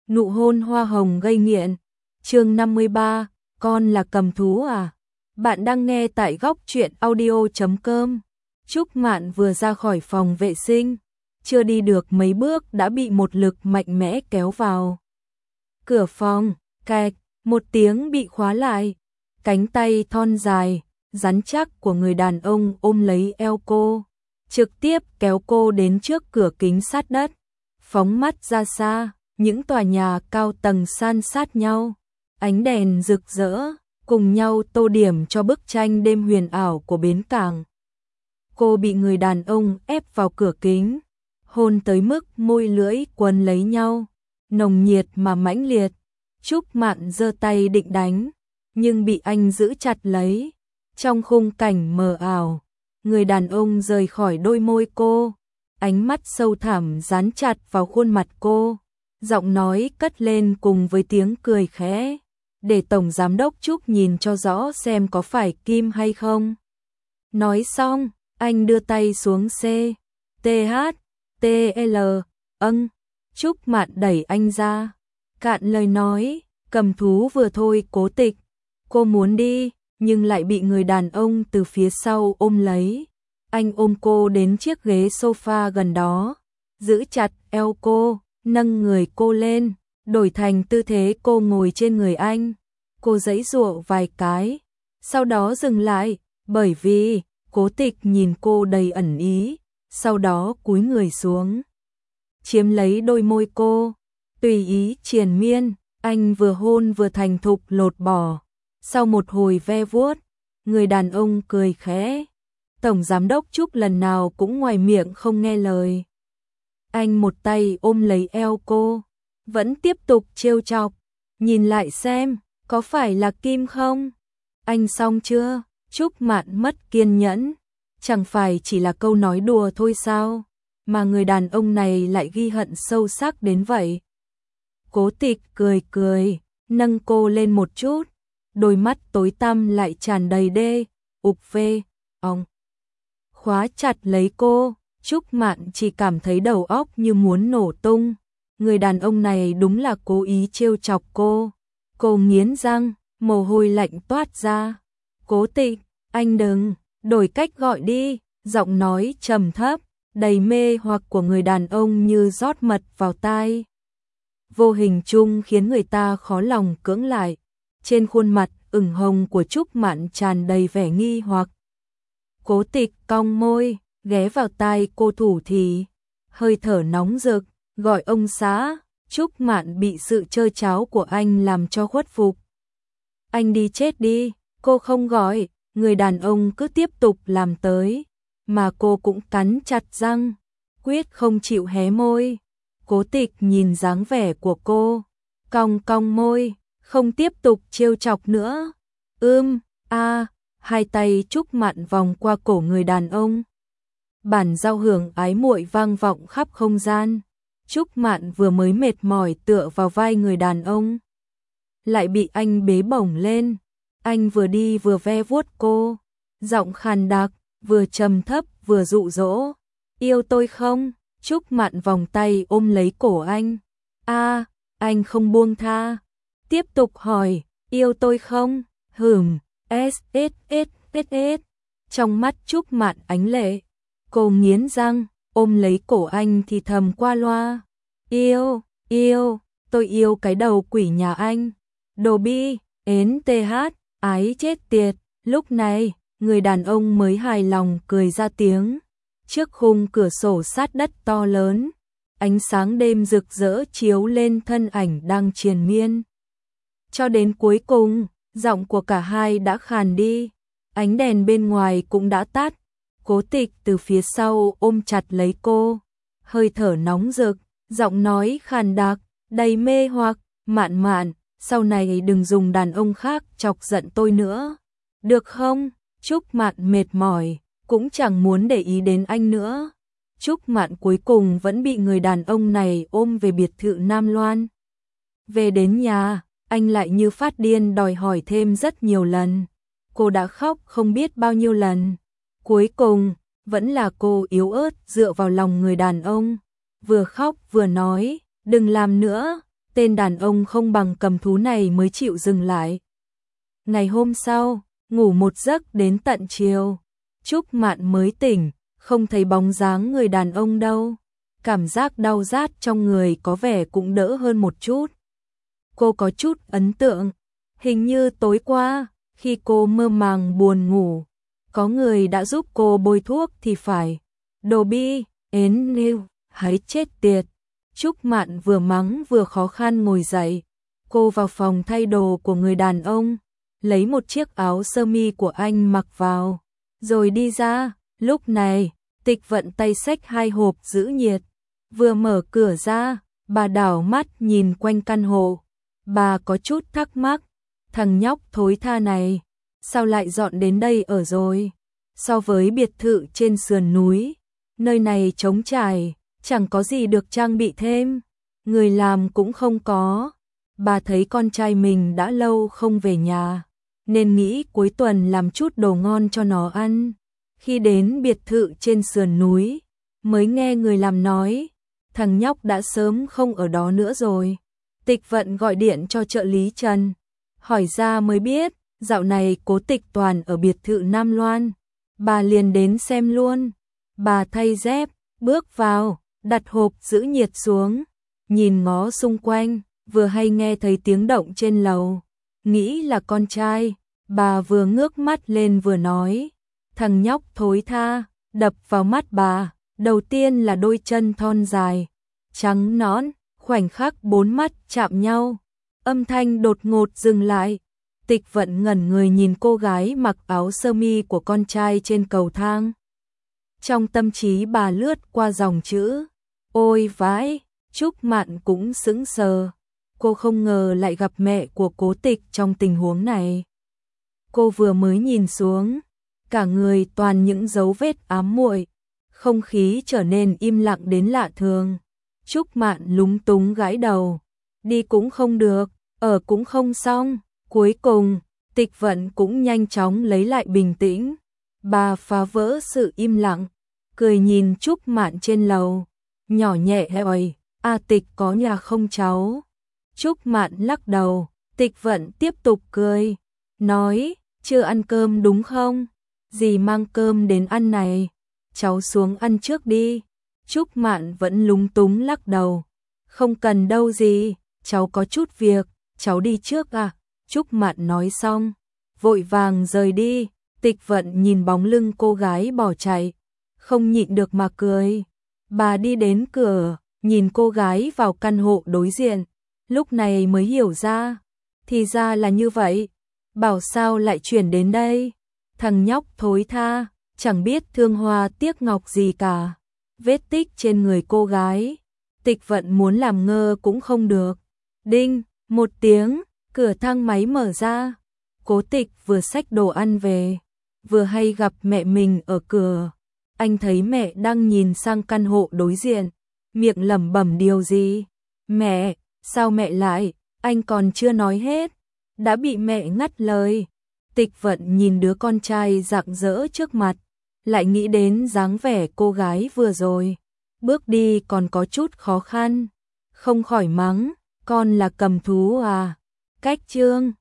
Nụ hôn hoa hồng gây nghiện. Chương 53, con là cầm thú à? Bạn đang nghe tại góc truyện audio.com. Trúc Mạn vừa ra khỏi phòng vệ sinh, chưa đi được mấy bước đã bị một lực mạnh mẽ kéo vào. Cửa phòng, cạch, một tiếng bị khóa lại. Cánh tay thon dài, rắn chắc của người đàn ông ôm lấy eo cô, trực tiếp kéo cô đến trước cửa kính sát đất. Phóng mắt ra xa, những tòa nhà cao tầng san sát nhau, ánh đèn rực rỡ, cùng nhau tô điểm cho bức tranh đêm huyền ảo của bến cảng. Cô bị người đàn ông ép vào cửa kính, hôn tới mức môi lưỡi quấn lấy nhau, nồng nhiệt mà mãnh liệt. Trúc Mạn giơ tay định đánh, nhưng bị anh giữ chặt lấy. Trong khung cảnh mờ ảo, người đàn ông rời khỏi đôi môi cô, ánh mắt sâu thẳm dán chặt vào khuôn mặt cô, giọng nói cất lên cùng với tiếng cười khẽ, để Tổng Giám đốc Trúc nhìn cho rõ xem có phải Kim hay không. Nói xong, anh đưa tay xuống C, T, H, T, L, Trúc Mạn đẩy anh ra, cạn lời nói, cầm thú vừa thôi. Cố Tịch, cô muốn đi, nhưng lại bị người đàn ông từ phía sau ôm lấy. Anh ôm cô đến chiếc ghế sofa gần đó, giữ chặt eo cô, nâng người cô lên, đổi thành tư thế cô ngồi trên người anh. Cô giãy giụa vài cái, sau đó dừng lại, bởi vì Cố Tịch nhìn cô đầy ẩn ý, sau đó cúi người xuống, chiếm lấy đôi môi cô, tùy ý triền miên. Anh vừa hôn vừa thành thục lột bỏ. Sau một hồi ve vuốt, người đàn ông cười khẽ. Tổng Giám đốc Trúc lần nào cũng ngoài miệng không nghe lời. Anh một tay ôm lấy eo cô, vẫn tiếp tục trêu chọc. Nhìn lại xem, có phải là Kim không? Anh xong chưa? Trúc Mạn mất kiên nhẫn. Chẳng phải chỉ là câu nói đùa thôi sao? Mà người đàn ông này lại ghi hận sâu sắc đến vậy. Cố Tịch cười cười, nâng cô lên một chút. Đôi mắt tối tăm lại tràn đầy đê, ong. Khóa chặt lấy cô, Trúc Mạn chỉ cảm thấy đầu óc như muốn nổ tung. Người đàn ông này đúng là cố ý trêu chọc cô. Cô nghiến răng, mồ hôi lạnh toát ra. Cố Tịch, anh đừng, đổi cách gọi đi. Giọng nói trầm thấp, đầy mê hoặc của người đàn ông như rót mật vào tai. Vô hình chung khiến người ta khó lòng cưỡng lại. Trên khuôn mặt ửng hồng của Trúc Mạn tràn đầy vẻ nghi hoặc. Cố Tịch cong môi, ghé vào tai cô thủ thỉ, hơi thở nóng rực, gọi ông xã. Trúc Mạn bị sự chơi cháo của anh làm cho khuất phục. Anh đi chết đi, cô không gọi, người đàn ông cứ tiếp tục làm tới, mà cô cũng cắn chặt răng, quyết không chịu hé môi. Cố Tịch nhìn dáng vẻ của cô, cong cong môi, không tiếp tục trêu chọc nữa. Hai tay Trúc Mạn vòng qua cổ người đàn ông. Bản giao hưởng ái muội vang vọng khắp không gian. Trúc Mạn vừa mới mệt mỏi tựa vào vai người đàn ông, lại bị anh bế bổng lên. Anh vừa đi vừa ve vuốt cô, giọng khàn đặc, vừa trầm thấp vừa dụ dỗ. Yêu tôi không? Trúc Mạn vòng tay ôm lấy cổ anh. Anh không buông tha. Tiếp tục hỏi, yêu tôi không? S. Trong mắt Trúc Mạn ánh lệ. Cô nghiến răng, ôm lấy cổ anh thì thầm qua loa. Yêu, tôi yêu cái đầu quỷ nhà anh. Đồ bi, ái chết tiệt. Lúc này, người đàn ông mới hài lòng cười ra tiếng. Trước khung cửa sổ sát đất to lớn, ánh sáng đêm rực rỡ chiếu lên thân ảnh đang triền miên. Cho đến cuối cùng, giọng của cả hai đã khàn đi, ánh đèn bên ngoài cũng đã tắt. Cố Tịch từ phía sau ôm chặt lấy cô, hơi thở nóng rực, giọng nói khàn đặc, đầy mê hoặc. Mạn, sau này đừng dùng đàn ông khác chọc giận tôi nữa, được không? Trúc Mạn mệt mỏi, cũng chẳng muốn để ý đến anh nữa. Trúc Mạn cuối cùng vẫn bị người đàn ông này ôm về biệt thự Nam Loan. Về đến nhà, anh lại như phát điên đòi hỏi thêm rất nhiều lần. Cô đã khóc không biết bao nhiêu lần. Cuối cùng, vẫn là cô yếu ớt dựa vào lòng người đàn ông, vừa khóc vừa nói, đừng làm nữa, tên đàn ông không bằng cầm thú này mới chịu dừng lại. Ngày hôm sau, ngủ một giấc đến tận chiều, Trúc Mạn mới tỉnh, không thấy bóng dáng người đàn ông đâu. Cảm giác đau rát trong người có vẻ cũng đỡ hơn một chút. Cô có chút ấn tượng, hình như tối qua, khi cô mơ màng buồn ngủ, có người đã giúp cô bôi thuốc thì phải. Đồ bi, ến nêu, hãy chết tiệt. Trúc Mạn vừa mắng vừa khó khăn ngồi dậy. Cô vào phòng thay đồ của người đàn ông, lấy một chiếc áo sơ mi của anh mặc vào, rồi đi ra. Lúc này, Tịch Vận tay xách 2 hộp giữ nhiệt. Vừa mở cửa ra, bà đảo mắt nhìn quanh căn hộ. Bà có chút thắc mắc, thằng nhóc thối tha này, sao lại dọn đến đây ở rồi? So với biệt thự trên sườn núi, nơi này trống trải, chẳng có gì được trang bị thêm, người làm cũng không có. Bà thấy con trai mình đã lâu không về nhà, nên nghĩ cuối tuần làm chút đồ ngon cho nó ăn. Khi đến biệt thự trên sườn núi, mới nghe người làm nói, thằng nhóc đã sớm không ở đó nữa rồi. Tịch Vận gọi điện cho trợ lý Trần, hỏi ra mới biết, dạo này Cố Tịch Toàn ở biệt thự Nam Loan. Bà liền đến xem luôn. Bà thay dép, bước vào, đặt hộp giữ nhiệt xuống, nhìn ngó xung quanh, vừa hay nghe thấy tiếng động trên lầu, nghĩ là con trai. Bà vừa ngước mắt lên vừa nói, thằng nhóc thối tha. Đập vào mắt bà, đầu tiên là đôi chân thon dài, trắng nõn, khoảnh khắc 4 mắt chạm nhau, âm thanh đột ngột dừng lại. Tịch Vận ngẩn người nhìn cô gái mặc áo sơ mi của con trai trên cầu thang. Trong tâm trí bà lướt qua dòng chữ, ôi vãi. Trúc Mạn cũng sững sờ, cô không ngờ lại gặp mẹ của Cố Tịch trong tình huống này. Cô vừa mới nhìn xuống, cả người toàn những dấu vết ám muội, không khí trở nên im lặng đến lạ thường. Trúc Mạn lúng túng gãi đầu, đi cũng không được, ở cũng không xong. Cuối cùng, Tịch Vận cũng nhanh chóng lấy lại bình tĩnh. Bà phá vỡ sự im lặng, cười nhìn Trúc Mạn trên lầu, nhỏ nhẹ hỏi, a Tịch có nhà không cháu? Trúc Mạn lắc đầu. Tịch Vận tiếp tục cười, nói, chưa ăn cơm đúng không? Dì mang cơm đến ăn này, cháu xuống ăn trước đi. Trúc Mạn vẫn lúng túng lắc đầu, không cần đâu dì, cháu có chút việc, cháu đi trước à? Trúc Mạn nói xong, vội vàng rời đi. Tịch Vận nhìn bóng lưng cô gái bỏ chạy, không nhịn được mà cười. Bà đi đến cửa, nhìn cô gái vào căn hộ đối diện, lúc này mới hiểu ra, thì ra là như vậy. Bảo sao lại chuyển đến đây? Thằng nhóc thối tha, chẳng biết thương hoa tiếc ngọc gì cả. Vết tích trên người cô gái, Tịch Vận muốn làm ngơ cũng không được. Đinh, một tiếng, cửa thang máy mở ra. Cố Tịch vừa xách đồ ăn về, vừa hay gặp mẹ mình ở cửa. Anh thấy mẹ đang nhìn sang căn hộ đối diện, miệng lẩm bẩm điều gì. Mẹ, sao mẹ lại? Anh còn chưa nói hết, đã bị mẹ ngắt lời. Tịch Vận nhìn đứa con trai rạng rỡ trước mặt, lại nghĩ đến dáng vẻ cô gái vừa rồi, bước đi còn có chút khó khăn, không khỏi mắng, con là cầm thú à? Cách chương